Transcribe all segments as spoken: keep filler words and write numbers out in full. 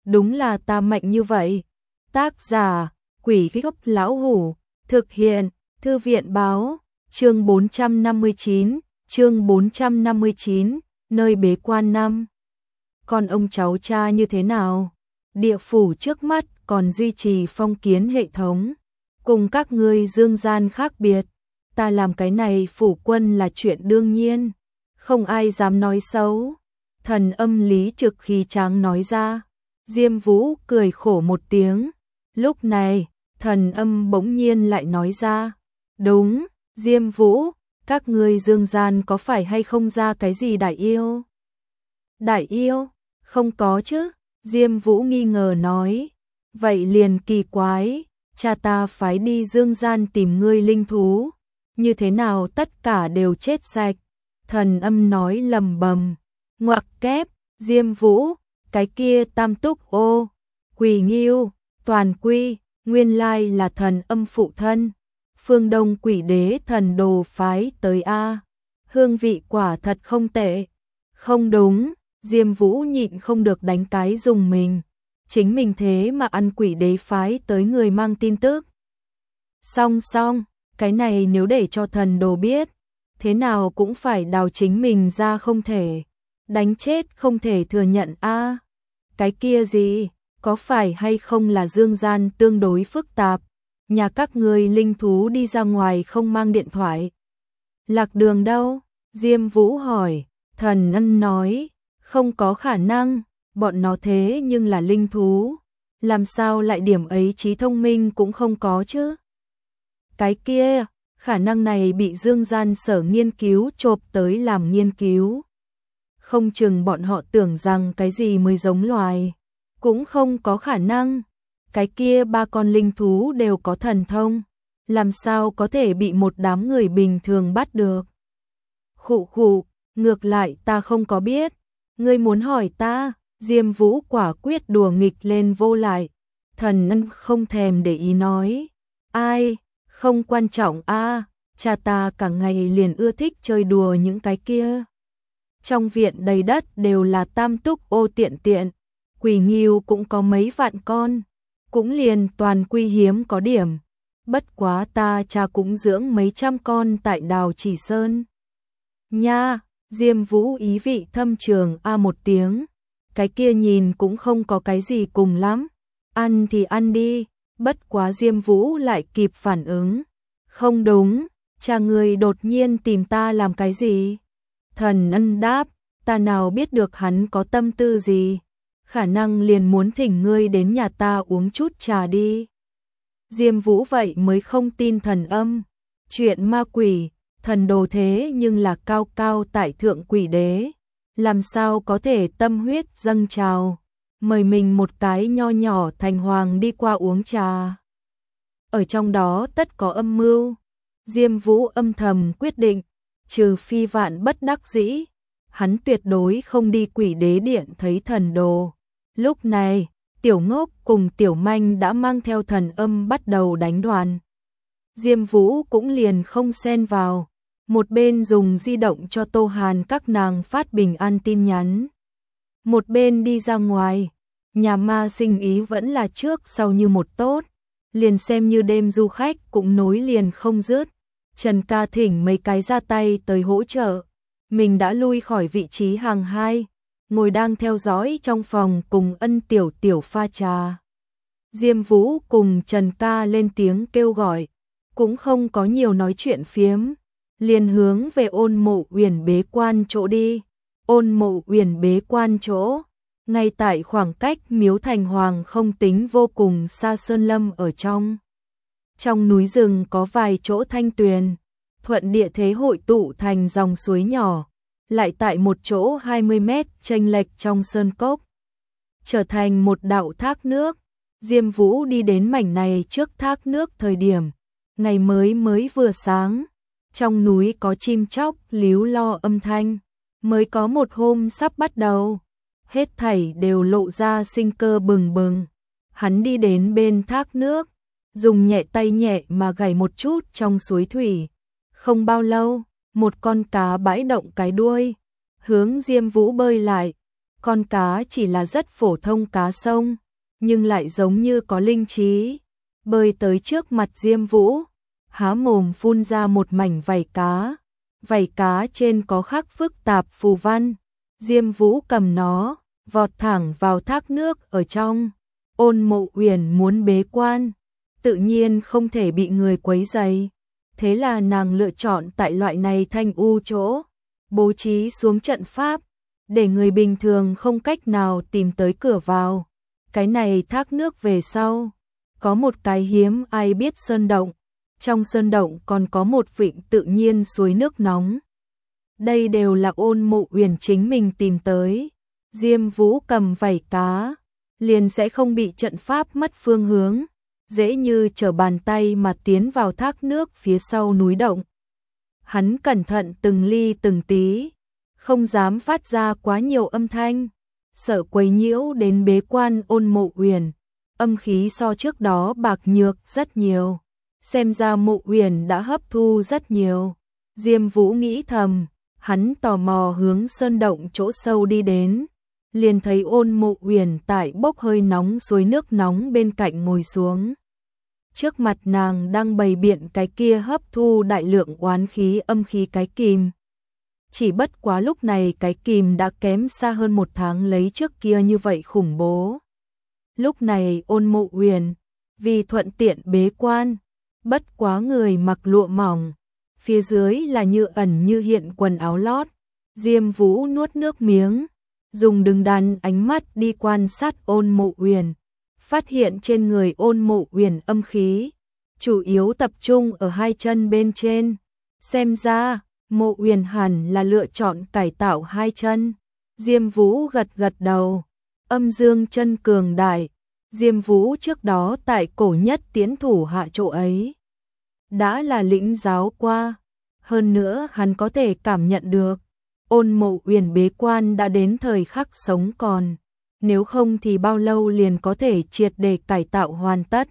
đúng là ta mạnh như vậy. Tác giả, Quỷ Gốc Lão Hủ, thực hiện, Thư viện báo, chương bốn trăm năm mươi chín, chương bốn trăm năm mươi chín, nơi bế quan năm. Còn ông cháu cha như thế nào? Địa phủ trước mắt còn duy trì phong kiến hệ thống, cùng các ngươi dương gian khác biệt. Ta làm cái này phủ quân là chuyện đương nhiên, không ai dám nói xấu. Thần âm Lý Trực khí tráng nói ra. Diêm Vũ cười khổ một tiếng. Lúc này, thần âm bỗng nhiên lại nói ra. Đúng, Diêm Vũ, các ngươi dương gian có phải hay không ra cái gì đại yêu? Đại yêu? Không có chứ, Diêm Vũ nghi ngờ nói. Vậy liền kỳ quái, cha ta phái đi dương gian tìm ngươi linh thú. Như thế nào tất cả đều chết sạch? Thần âm nói lầm bầm. Ngoặc kép, Diêm Vũ, cái kia tam túc ô, Quỳ Nghiêu, Toàn Quy, nguyên lai là thần âm phụ thân. Phương Đông Quỷ Đế thần đồ phái tới a. Hương vị quả thật không tệ. Không đúng, Diêm Vũ nhịn không được đánh cái dùng mình. Chính mình thế mà ăn Quỷ Đế phái tới người mang tin tức. Song song, cái này nếu để cho thần đồ biết, thế nào cũng phải đào chính mình ra không thể. Đánh chết không thể thừa nhận a. Cái kia gì, có phải hay không là dương gian tương đối phức tạp, nhà các ngươi linh thú đi ra ngoài không mang điện thoại. Lạc đường đâu? Diêm Vũ hỏi. Thần ân nói, không có khả năng, bọn nó thế nhưng là linh thú, làm sao lại điểm ấy trí thông minh cũng không có chứ? Cái kia, khả năng này bị dương gian sở nghiên cứu chộp tới làm nghiên cứu. Không chừng bọn họ tưởng rằng cái gì mới giống loài, cũng không có khả năng. Cái kia ba con linh thú đều có thần thông, làm sao có thể bị một đám người bình thường bắt được? Khụ khụ, ngược lại ta không có biết, ngươi muốn hỏi ta? Diêm Vũ quả quyết đùa nghịch lên vô lại. Thần ân không thèm để ý nói, ai, không quan trọng a, cha ta cả ngày liền ưa thích chơi đùa những cái kia. Trong viện đầy đất đều là tam túc ô tiện tiện, Quỳ Nghiêu cũng có mấy vạn con, cũng liền Toàn Quy hiếm có điểm. Bất quá ta cha cũng dưỡng mấy trăm con tại Đào Chỉ Sơn. Nha, Diêm Vũ ý vị thâm trường a một tiếng, cái kia nhìn cũng không có cái gì cùng lắm, ăn thì ăn đi. Bất quá Diêm Vũ lại kịp phản ứng, không đúng, cha ngươi đột nhiên tìm ta làm cái gì? Thần ân đáp, ta nào biết được hắn có tâm tư gì, khả năng liền muốn thỉnh ngươi đến nhà ta uống chút trà đi. Diêm Vũ vậy mới không tin thần âm, chuyện ma quỷ, thần đồ thế nhưng là cao cao tại thượng Quỷ Đế, làm sao có thể tâm huyết dâng trào, mời mình một cái nho nhỏ thành hoàng đi qua uống trà. Ở trong đó tất có âm mưu. Diêm Vũ âm thầm quyết định, trừ phi vạn bất đắc dĩ, hắn tuyệt đối không đi Quỷ Đế điện thấy thần đồ. Lúc này, Tiểu Ngốc cùng Tiểu Manh đã mang theo thần âm bắt đầu đánh đoàn. Diêm Vũ cũng liền không xen vào, một bên dùng di động cho Tô Hàn các nàng phát bình an tin nhắn, một bên đi ra ngoài. Nhà ma sinh ý vẫn là trước sau như một tốt, liền xem như đêm du khách cũng nối liền không dứt. Trần Ca thỉnh mấy cái ra tay tới hỗ trợ, mình đã lui khỏi vị trí hàng hai, ngồi đang theo dõi trong phòng cùng Ân Tiểu Tiểu pha trà. Diêm Vũ cùng Trần Ca lên tiếng kêu gọi, cũng không có nhiều nói chuyện phiếm, liền hướng về Ôn Mộ Uyển bế quan chỗ đi. Ôn Mộ Uyển bế quan chỗ, ngay tại khoảng cách Miếu Thành Hoàng không tính vô cùng xa sơn lâm ở trong. Trong núi rừng có vài chỗ thanh tuyền, thuận địa thế hội tụ thành dòng suối nhỏ, lại tại một chỗ hai mươi mét chênh lệch trong sơn cốc, trở thành một đạo thác nước. Diêm Vũ đi đến mảnh này trước thác nước thời điểm, ngày mới mới vừa sáng, trong núi có chim chóc líu lo âm thanh, mới có một hôm sắp bắt đầu. Hết thảy đều lộ ra sinh cơ bừng bừng. Hắn đi đến bên thác nước, dùng nhẹ tay nhẹ mà gảy một chút trong suối thủy. Không bao lâu, một con cá bãi động cái đuôi, hướng Diêm Vũ bơi lại. Con cá chỉ là rất phổ thông cá sông, nhưng lại giống như có linh trí, bơi tới trước mặt Diêm Vũ, há mồm phun ra một mảnh vảy cá. Vảy cá trên có khắc phức tạp phù văn. Diêm Vũ cầm nó, vọt thẳng vào thác nước ở trong. Ôn Mộ Uyển muốn bế quan, tự nhiên không thể bị người quấy rầy. Thế là nàng lựa chọn tại loại này thanh u chỗ, bố trí xuống trận pháp, để người bình thường không cách nào tìm tới cửa vào. Cái này thác nước về sau, có một cái hiếm ai biết sơn động. Trong sơn động còn có một vịnh tự nhiên suối nước nóng. Đây đều là Ôn Mộ Uyển chính mình tìm tới. Diêm Vũ cầm vảy cá, liền sẽ không bị trận pháp mất phương hướng, dễ như trở bàn tay mà tiến vào thác nước phía sau núi động. Hắn cẩn thận từng ly từng tí, không dám phát ra quá nhiều âm thanh, sợ quấy nhiễu đến bế quan Ôn Mộ Uyển. Âm khí so trước đó bạc nhược rất nhiều, xem ra Mộ Uyển đã hấp thu rất nhiều. Diêm Vũ nghĩ thầm, hắn tò mò hướng sơn động chỗ sâu đi đến, liền thấy Ôn Mộ Uyển tại bốc hơi nóng suối nước nóng bên cạnh ngồi xuống. Trước mặt nàng đang bày biện cái kia hấp thu đại lượng oán khí âm khí cái kìm. Chỉ bất quá lúc này cái kìm đã kém xa hơn một tháng lấy trước kia như vậy khủng bố. Lúc này Ôn Mộ Uyển vì thuận tiện bế quan, bất quá người mặc lụa mỏng, phía dưới là như ẩn như hiện quần áo lót. Diêm Vũ nuốt nước miếng, dùng đứng đắn ánh mắt đi quan sát Ôn Mộ Uyển, phát hiện trên người Ôn Mộ Uyển âm khí chủ yếu tập trung ở hai chân bên trên. Xem ra Mộ Uyển hẳn là lựa chọn cải tạo hai chân. Diêm Vũ gật gật đầu. Âm dương chân cường đại, Diêm Vũ trước đó tại cổ nhất tiến thủ hạ chỗ ấy đã là lĩnh giáo qua, hơn nữa hắn có thể cảm nhận được Ôn Mộ Uyển bế quan đã đến thời khắc sống còn, nếu không thì bao lâu liền có thể triệt để cải tạo hoàn tất.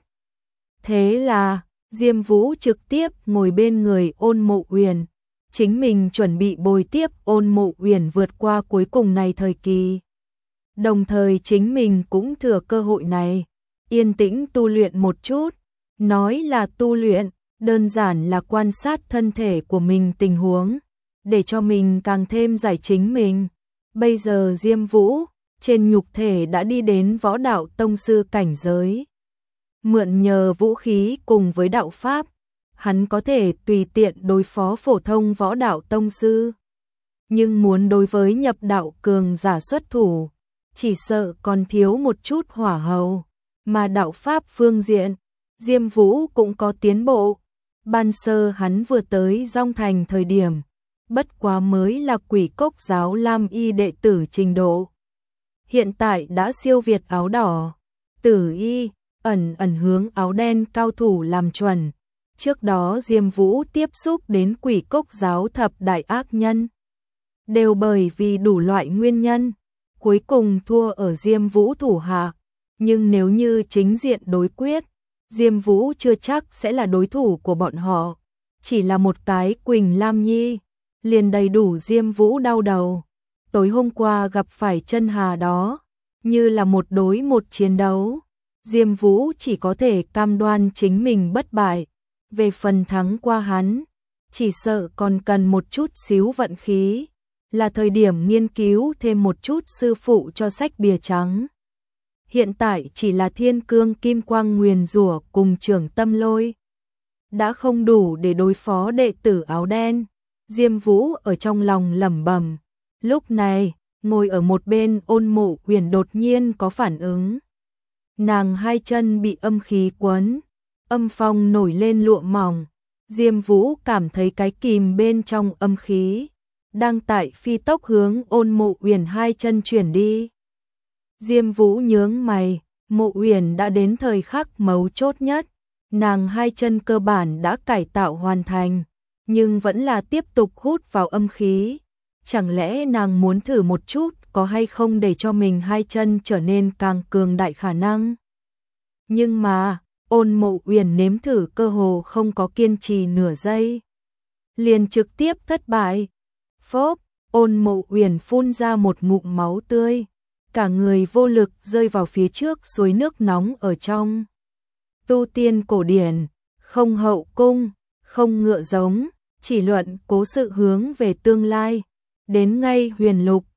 Thế là Diêm Vũ trực tiếp ngồi bên người Ôn Mộ Uyển, chính mình chuẩn bị bồi tiếp Ôn Mộ Uyển vượt qua cuối cùng này thời kỳ. Đồng thời chính mình cũng thừa cơ hội này, yên tĩnh tu luyện một chút. Nói là tu luyện, đơn giản là quan sát thân thể của mình tình huống, để cho mình càng thêm giải chính mình. Bây giờ Diêm Vũ, trên nhục thể đã đi đến võ đạo tông sư cảnh giới. Mượn nhờ vũ khí cùng với đạo pháp, hắn có thể tùy tiện đối phó phổ thông võ đạo tông sư. Nhưng muốn đối với nhập đạo cường giả xuất thủ, chỉ sợ còn thiếu một chút hỏa hầu. Mà đạo pháp phương diện, Diêm Vũ cũng có tiến bộ. Ban sơ hắn vừa tới Dong Thành thời điểm, bất quá mới là Quỷ Cốc giáo Lam Y đệ tử trình độ. Hiện tại đã siêu việt áo đỏ, tử y, ẩn ẩn hướng áo đen cao thủ làm chuẩn. Trước đó Diêm Vũ tiếp xúc đến Quỷ Cốc giáo thập đại ác nhân, đều bởi vì đủ loại nguyên nhân, cuối cùng thua ở Diêm Vũ thủ hạ. Nhưng nếu như chính diện đối quyết, Diêm Vũ chưa chắc sẽ là đối thủ của bọn họ. Chỉ là một cái Quỳnh Lam Nhi, liền đầy đủ Diêm Vũ đau đầu. Tối hôm qua gặp phải Chân Hà đó, như là một đối một chiến đấu. Diêm Vũ chỉ có thể cam đoan chính mình bất bại. Về phần thắng qua hắn, chỉ sợ còn cần một chút xíu vận khí. Là thời điểm nghiên cứu thêm một chút sư phụ cho sách bìa trắng. Hiện tại chỉ là Thiên Cương Kim Quang Nguyền Rủa cùng Trưởng Tâm Lôi đã không đủ để đối phó đệ tử áo đen. Diêm Vũ ở trong lòng lẩm bẩm. Lúc này, ngồi ở một bên Ôn Mộ Uyển đột nhiên có phản ứng. Nàng hai chân bị âm khí quấn, âm phong nổi lên lụa mỏng. Diêm Vũ cảm thấy cái kìm bên trong âm khí đang tại phi tốc hướng Ôn Mộ Uyển hai chân chuyển đi. Diêm Vũ nhướng mày, Mộ Uyển đã đến thời khắc mấu chốt nhất, nàng hai chân cơ bản đã cải tạo hoàn thành, nhưng vẫn là tiếp tục hút vào âm khí. Chẳng lẽ nàng muốn thử một chút có hay không để cho mình hai chân trở nên càng cường đại khả năng? Nhưng mà, Ôn Mộ Uyển nếm thử cơ hồ không có kiên trì nửa giây, liền trực tiếp thất bại. Phốp, Ôn Mộ Uyển phun ra một ngụm máu tươi. cả người vô lực rơi vào phía trước suối nước nóng ở trong. Tu tiên cổ điển, không hậu cung, không ngựa giống, chỉ luận cố sự hướng về tương lai. Đến ngay huyền lục,